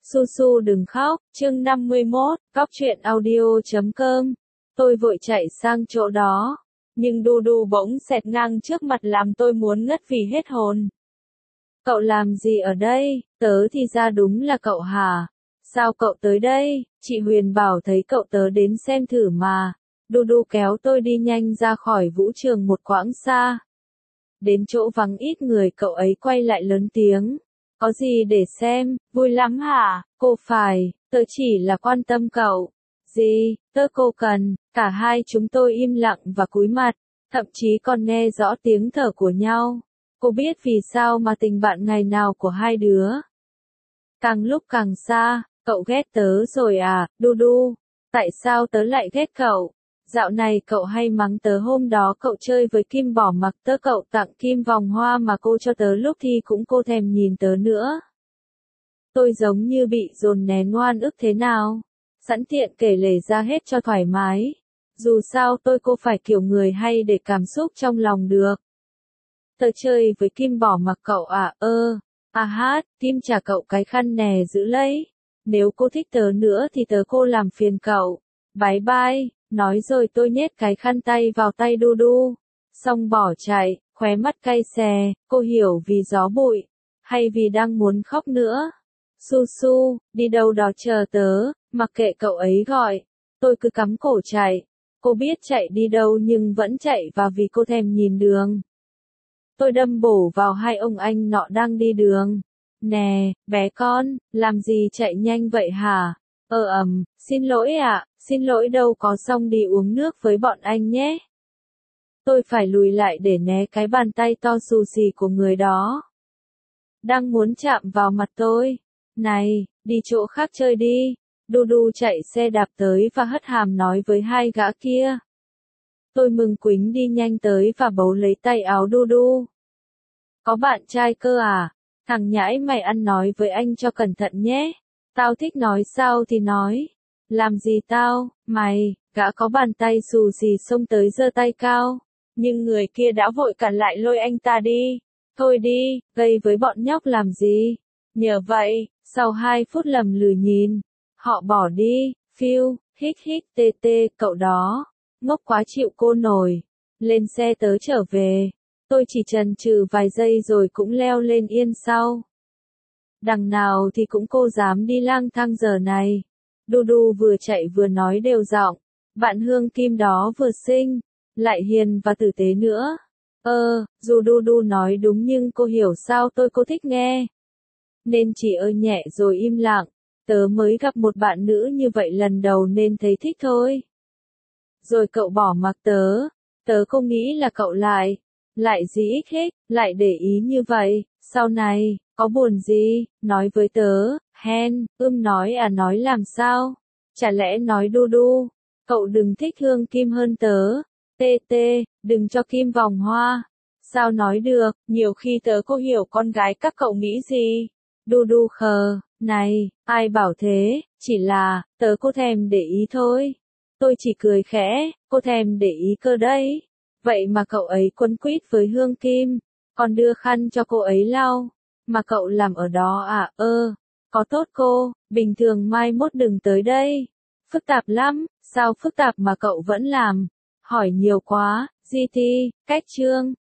Su Su đừng khóc, chương 51, Cóc truyện audio.com. Tôi vội chạy sang chỗ đó, nhưng Du Du bỗng xẹt ngang trước mặt làm tôi muốn ngất vì hết hồn. Cậu làm gì ở đây? Tớ thì ra đúng là cậu hả? Sao cậu tới đây? Chị Huyền bảo thấy cậu tớ đến xem thử mà. Du Du kéo tôi đi nhanh ra khỏi vũ trường một quãng xa. Đến chỗ vắng ít người cậu ấy quay lại lớn tiếng. Có gì để xem, vui lắm hả? Cô phải, tớ chỉ là quan tâm cậu. Gì, tớ cô cần, cả hai chúng tôi im lặng và cúi mặt, thậm chí còn nghe rõ tiếng thở của nhau. Cô biết vì sao mà tình bạn ngày nào của hai đứa càng lúc càng xa. Cậu ghét tớ rồi à, Du Du? Tại sao tớ lại ghét cậu? Dạo này cậu hay mắng tớ hôm đó cậu chơi với Kim bỏ mặc tớ, cậu tặng Kim vòng hoa mà cô cho tớ lúc thi cũng cô thèm nhìn tớ nữa. Tôi giống như bị dồn nén oan ức thế nào. Sẵn tiện kể lể ra hết cho thoải mái. Dù sao tôi cô phải kiểu người hay để cảm xúc trong lòng được. Tớ chơi với Kim bỏ mặc cậu à? Hát, Kim trả cậu cái khăn nè giữ lấy. Nếu cô thích tớ nữa thì tớ cô làm phiền cậu. Bye bye. Nói rồi tôi nhét cái khăn tay vào tay Du Du. Xong bỏ chạy, khóe mắt cay xè, cô hiểu vì gió bụi, hay vì đang muốn khóc nữa. Su Su, đi đâu đó chờ tớ, mặc kệ cậu ấy gọi. Tôi cứ cắm cổ chạy. Cô biết chạy đi đâu nhưng vẫn chạy và vì cô thèm nhìn đường. Tôi đâm bổ vào hai ông anh nọ đang đi đường. Nè, bé con, làm gì chạy nhanh vậy hả? Xin lỗi ạ, xin lỗi đâu có, xong đi uống nước với bọn anh nhé. Tôi phải lùi lại để né cái bàn tay to xù xì của người đó. Đang muốn chạm vào mặt tôi. Này, đi chỗ khác chơi đi. Du Du chạy xe đạp tới và hất hàm nói với hai gã kia. Tôi mừng quính đi nhanh tới và bấu lấy tay áo Du Du. Có bạn trai cơ à? Thằng nhãi mày ăn nói với anh cho cẩn thận nhé. Tao thích nói sao thì nói. Làm gì tao, mày? Gã có bàn tay xù xì xông tới giơ tay cao. Nhưng người kia đã vội cản lại lôi anh ta đi. Thôi đi, gây với bọn nhóc làm gì? Nhờ vậy, sau 2 phút lầm lừ nhìn, họ bỏ đi. Phiêu, hít tê tê, cậu đó. Ngốc quá chịu cô nổi. Lên xe tớ trở về. Tôi chỉ chần chừ vài giây rồi cũng leo lên yên sau. Đằng nào thì cũng cô dám đi lang thang giờ này. Du Du vừa chạy vừa nói đều giọng. Bạn Hương Kim đó vừa xinh, lại hiền và tử tế nữa. Dù Du Du nói đúng nhưng cô hiểu sao cô thích nghe. Nên chỉ nhẹ rồi im lặng. Tớ mới gặp một bạn nữ như vậy lần đầu nên thấy thích thôi. Rồi cậu bỏ mặc tớ. Tớ không nghĩ là cậu lại dĩ thích, lại để ý như vậy. Sau này, có buồn gì, nói với tớ. Nói làm sao? Chả lẽ nói Du Du, cậu đừng thích Hương Kim hơn tớ. Đừng cho Kim vòng hoa. Sao nói được, nhiều khi tớ cô hiểu con gái các cậu nghĩ gì. Du Du khờ, này, ai bảo thế, chỉ là, tớ cô thèm để ý thôi. Tôi chỉ cười khẽ, cô thèm để ý cơ đấy. Vậy mà cậu ấy quấn quýt với Hương Kim, còn đưa khăn cho cô ấy lau. Mà cậu làm ở đó à? Có tốt cô, bình thường mai mốt đừng tới đây. Phức tạp lắm, sao phức tạp mà cậu vẫn làm? Hỏi nhiều quá, GT, cách chương.